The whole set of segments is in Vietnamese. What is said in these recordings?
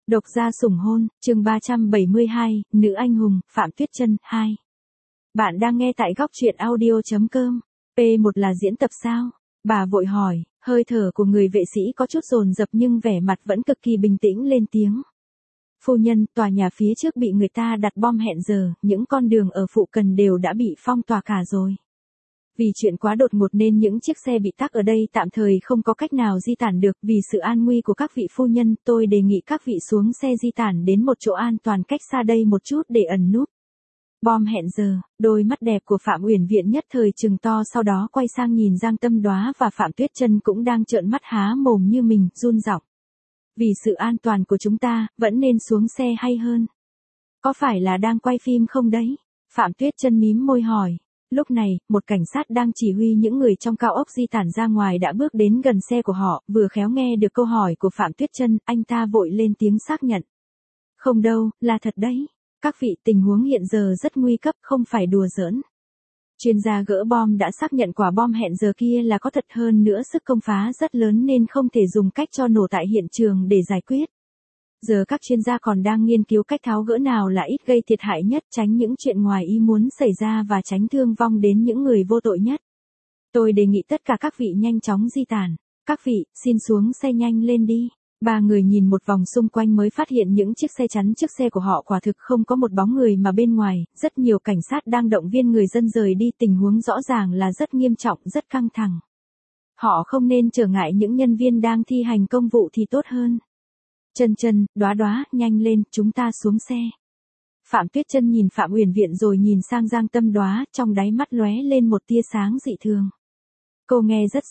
Độc gia sủng hôn, chương 372, nữ anh hùng, Phạm Tuyết Chân, 2. Bạn đang nghe tại góc truyện audio.com. P1 là diễn tập sao? Bà vội hỏi, hơi thở của người vệ sĩ có chút dồn dập nhưng vẻ mặt vẫn cực kỳ bình tĩnh lên tiếng. Phu nhân, tòa nhà phía trước bị người ta đặt bom hẹn giờ, những con đường ở phụ cận đều đã bị phong tỏa cả rồi. Vì chuyện quá đột ngột nên những chiếc xe bị tắc ở đây tạm thời không có cách nào di tản được. Vì sự an nguy của các vị phu nhân, tôi đề nghị các vị xuống xe di tản đến một chỗ an toàn cách xa đây một chút để ẩn núp. Bom hẹn giờ, đôi mắt đẹp của Phạm Uyển Viện nhất thời trừng to, sau đó quay sang nhìn Giang Tâm Đoá và Phạm Tuyết Chân cũng đang trợn mắt há mồm như mình, run giọng. Vì sự an toàn của chúng ta, vẫn nên xuống xe hay hơn. Có phải là đang quay phim không đấy? Phạm Tuyết Chân mím môi hỏi. Lúc này, một cảnh sát đang chỉ huy những người trong cao ốc di tản ra ngoài đã bước đến gần xe của họ, vừa khéo nghe được câu hỏi của Phạm Tuyết Chân, anh ta vội lên tiếng xác nhận. Không đâu, là thật đấy. Các vị, tình huống hiện giờ rất nguy cấp, không phải đùa giỡn. Chuyên gia gỡ bom đã xác nhận quả bom hẹn giờ kia là có thật, hơn nữa sức công phá rất lớn nên không thể dùng cách cho nổ tại hiện trường để giải quyết. Giờ các chuyên gia còn đang nghiên cứu cách tháo gỡ nào là ít gây thiệt hại nhất, tránh những chuyện ngoài ý muốn xảy ra và tránh thương vong đến những người vô tội nhất. Tôi đề nghị tất cả các vị nhanh chóng di tản. Các vị, xin xuống xe nhanh lên đi. Ba người nhìn một vòng xung quanh mới phát hiện những chiếc xe chắn trước xe của họ quả thực không có một bóng người mà bên ngoài, rất nhiều cảnh sát đang động viên người dân rời đi, tình huống rõ ràng là rất nghiêm trọng, rất căng thẳng. Họ không nên trở ngại những nhân viên đang thi hành công vụ thì tốt hơn. Chân Chân, Đoá Đoá, nhanh lên, chúng ta xuống xe. Phạm Tuyết Chân nhìn Phạm Uyển Viện rồi nhìn sang Giang Tâm Đoá, trong đáy mắt lóe lên một tia sáng dị thường. Cô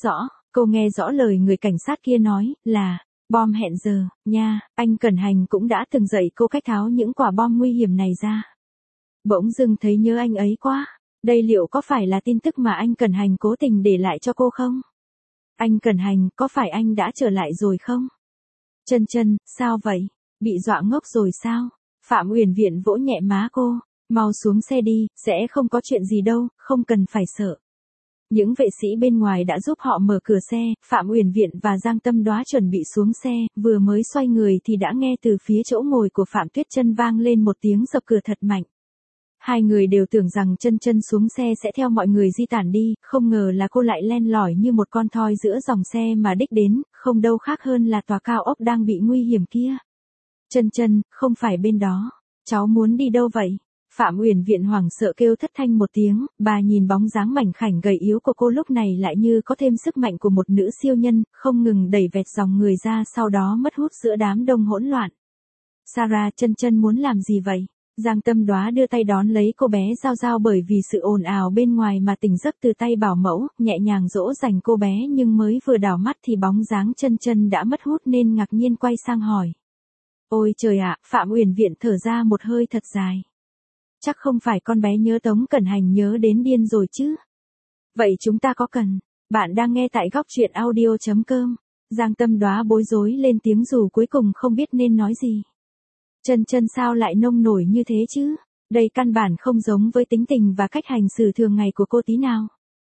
nghe rõ lời người cảnh sát kia nói, là bom hẹn giờ, nha, anh Cẩn Hành cũng đã từng dạy cô cách tháo những quả bom nguy hiểm này ra. Bỗng dưng thấy nhớ anh ấy quá, đây liệu có phải là tin tức mà anh Cẩn Hành cố tình để lại cho cô không? Anh Cẩn Hành, có phải anh đã trở lại rồi không? Chân Chân, sao vậy? Bị dọa ngốc rồi sao? Phạm Uyển Viện vỗ nhẹ má cô, mau xuống xe đi, sẽ không có chuyện gì đâu, không cần phải sợ. Những vệ sĩ bên ngoài đã giúp họ mở cửa xe, Phạm Uyển Viện và Giang Tâm Đoá chuẩn bị xuống xe, vừa mới xoay người thì đã nghe từ phía chỗ ngồi của Phạm Tuyết Chân vang lên một tiếng dập cửa thật mạnh. Hai người đều tưởng rằng Chân Chân xuống xe sẽ theo mọi người di tản đi, không ngờ là cô lại len lỏi như một con thoi giữa dòng xe mà đích đến, không đâu khác hơn là tòa cao ốc đang bị nguy hiểm kia. Chân Chân, không phải bên đó, cháu muốn đi đâu vậy? Phạm Uyển Viện hoảng sợ kêu thất thanh một tiếng, bà nhìn bóng dáng mảnh khảnh gầy yếu của cô lúc này lại như có thêm sức mạnh của một nữ siêu nhân, không ngừng đẩy vẹt dòng người ra, sau đó mất hút giữa đám đông hỗn loạn. Sarah, Chân Chân muốn làm gì vậy? Giang Tâm Đoá đưa tay đón lấy cô bé Giao Giao, bởi vì sự ồn ào bên ngoài mà tỉnh giấc từ tay bảo mẫu, nhẹ nhàng dỗ dành cô bé, nhưng mới vừa đảo mắt thì bóng dáng Chân Chân đã mất hút nên ngạc nhiên quay sang hỏi. Ôi trời ạ, Phạm Uyển Viện thở ra một hơi thật dài. Chắc không phải con bé nhớ Tống Cẩn Hành nhớ đến điên rồi chứ? Vậy chúng ta có cần? Bạn đang nghe tại góc truyện audio.com. Giang Tâm Đoá bối rối lên tiếng dù cuối cùng không biết nên nói gì. Chân Chân sao lại nông nổi như thế chứ? Đây căn bản không giống với tính tình và cách hành xử thường ngày của cô tí nào.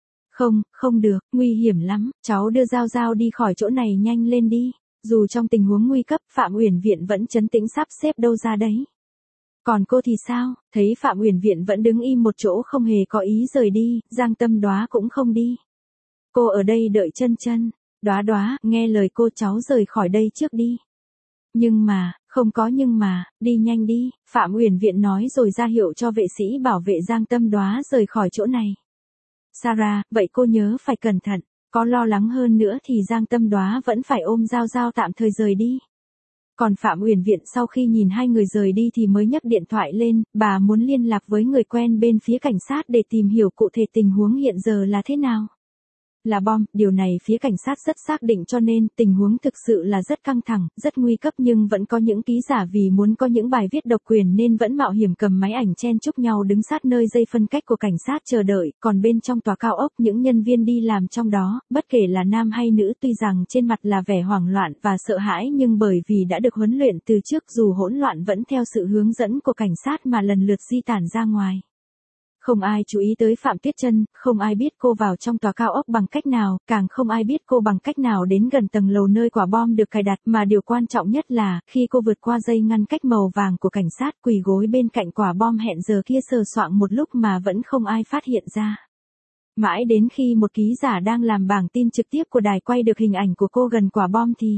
Không được, nguy hiểm lắm, cháu đưa Giao Giao đi khỏi chỗ này nhanh lên đi. Dù trong tình huống nguy cấp, Phạm Uyển Viện vẫn trấn tĩnh sắp xếp đâu ra đấy. Còn cô thì sao? Thấy Phạm Uyển Viện vẫn đứng im một chỗ không hề có ý rời đi, Giang Tâm Đoá cũng không đi. Cô ở đây đợi Chân Chân. Đoá Đoá, nghe lời cô, cháu rời khỏi đây trước đi. Nhưng mà, không có nhưng mà, đi nhanh đi, Phạm Uyển Viện nói rồi ra hiệu cho vệ sĩ bảo vệ Giang Tâm Đoá rời khỏi chỗ này. Sarah, vậy cô nhớ phải cẩn thận, có lo lắng hơn nữa thì Giang Tâm Đoá vẫn phải ôm Giao Giao tạm thời rời đi. Còn Phạm Uyển Viện sau khi nhìn hai người rời đi thì mới nhấc điện thoại lên, bà muốn liên lạc với người quen bên phía cảnh sát để tìm hiểu cụ thể tình huống hiện giờ là thế nào. Là bom, điều này phía cảnh sát rất xác định, cho nên tình huống thực sự là rất căng thẳng, rất nguy cấp, nhưng vẫn có những ký giả vì muốn có những bài viết độc quyền nên vẫn mạo hiểm cầm máy ảnh chen chúc nhau đứng sát nơi dây phân cách của cảnh sát chờ đợi, còn bên trong tòa cao ốc những nhân viên đi làm trong đó, bất kể là nam hay nữ, tuy rằng trên mặt là vẻ hoảng loạn và sợ hãi nhưng bởi vì đã được huấn luyện từ trước dù hỗn loạn vẫn theo sự hướng dẫn của cảnh sát mà lần lượt di tản ra ngoài. Không ai chú ý tới Phạm Tuyết Chân, không ai biết cô vào trong tòa cao ốc bằng cách nào, càng không ai biết cô bằng cách nào đến gần tầng lầu nơi quả bom được cài đặt, mà điều quan trọng nhất là, khi cô vượt qua dây ngăn cách màu vàng của cảnh sát, quỳ gối bên cạnh quả bom hẹn giờ kia sờ soạng một lúc mà vẫn không ai phát hiện ra. Mãi đến khi một ký giả đang làm bảng tin trực tiếp của đài quay được hình ảnh của cô gần quả bom thì...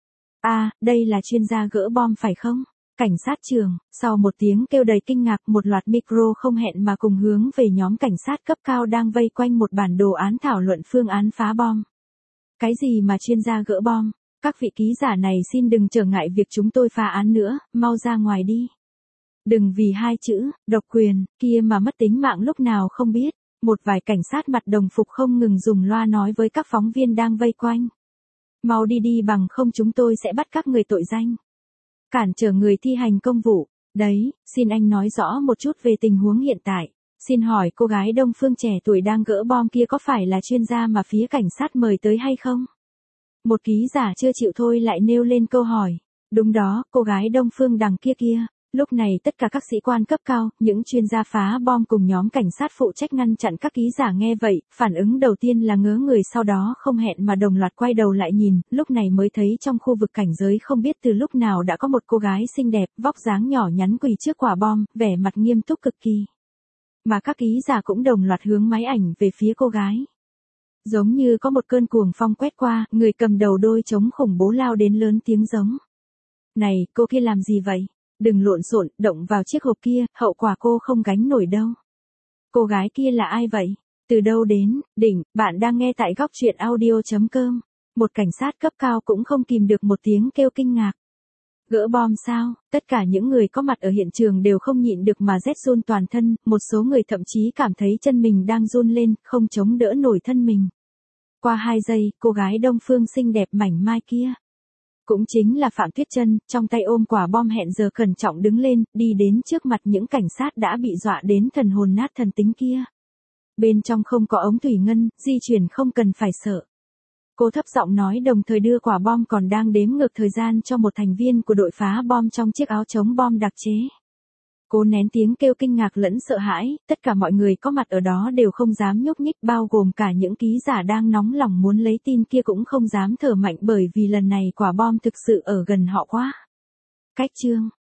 đây là chuyên gia gỡ bom phải không? Cảnh sát trưởng, sau một tiếng kêu đầy kinh ngạc, một loạt micro không hẹn mà cùng hướng về nhóm cảnh sát cấp cao đang vây quanh một bản đồ án thảo luận phương án phá bom. Cái gì mà chuyên gia gỡ bom? Các vị ký giả này xin đừng trở ngại việc chúng tôi phá án nữa, mau ra ngoài đi. Đừng vì hai chữ, độc quyền, kia mà mất tính mạng lúc nào không biết. Một vài cảnh sát mặt đồng phục không ngừng dùng loa nói với các phóng viên đang vây quanh. Mau đi đi bằng không chúng tôi sẽ bắt các người tội danh. Cản trở người thi hành công vụ. Đấy, xin anh nói rõ một chút về tình huống hiện tại. Xin hỏi cô gái Đông Phương trẻ tuổi đang gỡ bom kia có phải là chuyên gia mà phía cảnh sát mời tới hay không? Một ký giả chưa chịu thôi lại nêu lên câu hỏi. Đúng đó, cô gái Đông Phương đằng kia kia. Lúc này tất cả các sĩ quan cấp cao, những chuyên gia phá bom cùng nhóm cảnh sát phụ trách ngăn chặn các ký giả nghe vậy, phản ứng đầu tiên là ngớ người, sau đó không hẹn mà đồng loạt quay đầu lại nhìn, lúc này mới thấy trong khu vực cảnh giới không biết từ lúc nào đã có một cô gái xinh đẹp, vóc dáng nhỏ nhắn quỳ trước quả bom, vẻ mặt nghiêm túc cực kỳ. Mà các ký giả cũng đồng loạt hướng máy ảnh về phía cô gái. Giống như có một cơn cuồng phong quét qua, người cầm đầu đôi trống khủng bố lao đến lớn tiếng giống. Này, cô kia làm gì vậy? Đừng lộn xộn, động vào chiếc hộp kia, hậu quả cô không gánh nổi đâu. Cô gái kia là ai vậy? Từ đâu đến? Đỉnh, bạn đang nghe tại góc truyện audio.com. Một cảnh sát cấp cao cũng không kìm được một tiếng kêu kinh ngạc. Gỡ bom sao? Tất cả những người có mặt ở hiện trường đều không nhịn được mà rét run toàn thân, một số người thậm chí cảm thấy chân mình đang run lên, không chống đỡ nổi thân mình. Qua 2 giây, cô gái Đông Phương xinh đẹp mảnh mai kia. Cũng chính là Phạm Tuyết Chân, trong tay ôm quả bom hẹn giờ cẩn trọng đứng lên, đi đến trước mặt những cảnh sát đã bị dọa đến thần hồn nát thần tính kia. Bên trong không có ống thủy ngân, di chuyển không cần phải sợ. Cô thấp giọng nói đồng thời đưa quả bom còn đang đếm ngược thời gian cho một thành viên của đội phá bom trong chiếc áo chống bom đặc chế. Cô nén tiếng kêu kinh ngạc lẫn sợ hãi, tất cả mọi người có mặt ở đó đều không dám nhúc nhích, bao gồm cả những ký giả đang nóng lòng muốn lấy tin kia cũng không dám thở mạnh bởi vì lần này quả bom thực sự ở gần họ quá. Cách chương